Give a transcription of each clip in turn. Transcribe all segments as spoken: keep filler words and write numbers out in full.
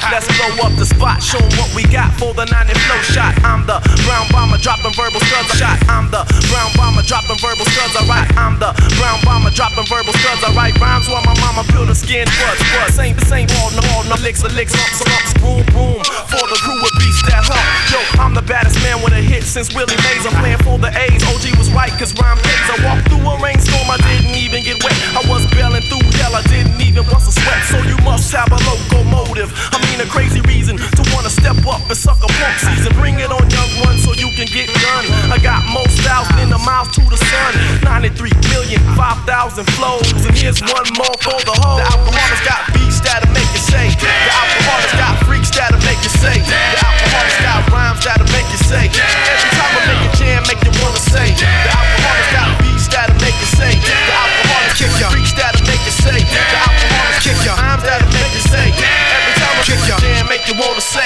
Let's blow up the spot, show 'em what we got for the ninety flow shot. I'm the brown bomber dropping verbal studs. Shot. I'm the brown bomber dropping verbal studs. Alright, I'm the brown bomber dropping verbal studs. Alright, rhymes while my mama peel the skin. What? What? Same, same, all no, all no licks, licks, lumps, lumps, boom, boom. For the crew with beats that hump. Yo, I'm the baddest man with a hit since Willie Mays. I'm playing for the A's. O G was right, cause rhyme pays. I walked through a rainstorm, I didn't even get wet. I was bailing through hell, I didn't even bust a sweat. So you must have a locomotive. I mean a crazy reason to wanna step up and suck a punk season. Bring it on, young one, so you can get done. I got more styles than the mouth to the sun. ninety-three million, five thousand flows. And here's one more for the whole. The alcoholics got beats that'll make you say. The alcoholics got freaks that'll make you say. The alcoholics got rhymes that'll make you say. Every time I make a jam, make you wanna say. The alcoholics got beats that'll make you say. The alcoholics kick ya. Freaks that'll make you say. The alcoholics kick ya. Rhymes that'll make you say. Every time I make a jam, make you wanna say.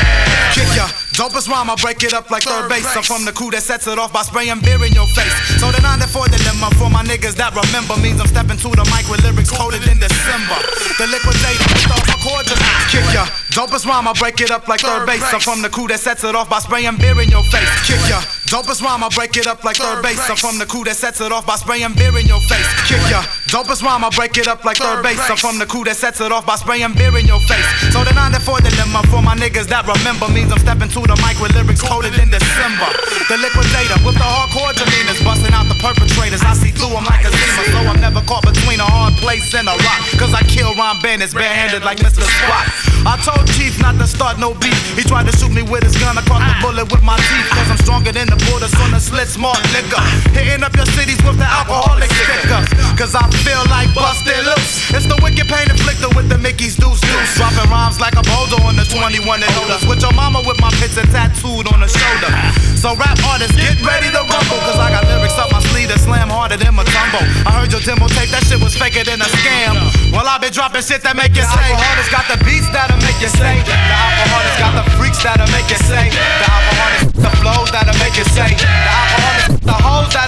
Kick ya. Dopest rhyme, I break it up like third base. I'm from the crew that sets it off by spraying beer in your face. So the ninety-four dilemma for my niggas that remember means I'm stepping to the mic with lyrics coded in December. The liquidator, the chords just kick ya. Dopest rhyme, I break it up like third base. I'm from the crew that sets it off by spraying beer in your face. Kick ya. Dopest rhyme, I break it up like third base. I'm from the crew that sets it off by spraying beer in your face. Kick ya. Dopest rhyme, I break it up like third base. I'm from the crew that sets it off by spraying beer in your face. So the ninety-four dilemma for my niggas that remember means I'm stepping to the mic with lyrics coded in December. The liquidator with the hardcore demeanors, busting out the perpetrators. I see through them like a zima, so I'm never caught between a hard place and a rock. Cause I kill rhyme bandits barehanded like Mister Spot. I told Chief not to start no beef. He tried to shoot me with his gun, I caught the bullet with my teeth. Cause I'm stronger than the borders on the slit smart liquor. Hitting up your cities with the alcoholic sticker. Cause I feel like busted loose. It's the wicked pain inflicted with the Mickey's deuce deuce. Dropping rhymes like a boulder on the twenty-one and older. With your mama with my pits and tattooed on the shoulder. So rap artists, get ready to rumble. Cause I got lyrics up my sleeve that slam harder than Matumbo. I heard your demo tape, that shit was faker than a scam. Well, I been dropping shit that make you say. The alcoholics got the beats that'll make you say. The alcoholics got the freaks that'll make you say. The alcoholics, the flows that'll make you say. The alcoholics, the hoes that'll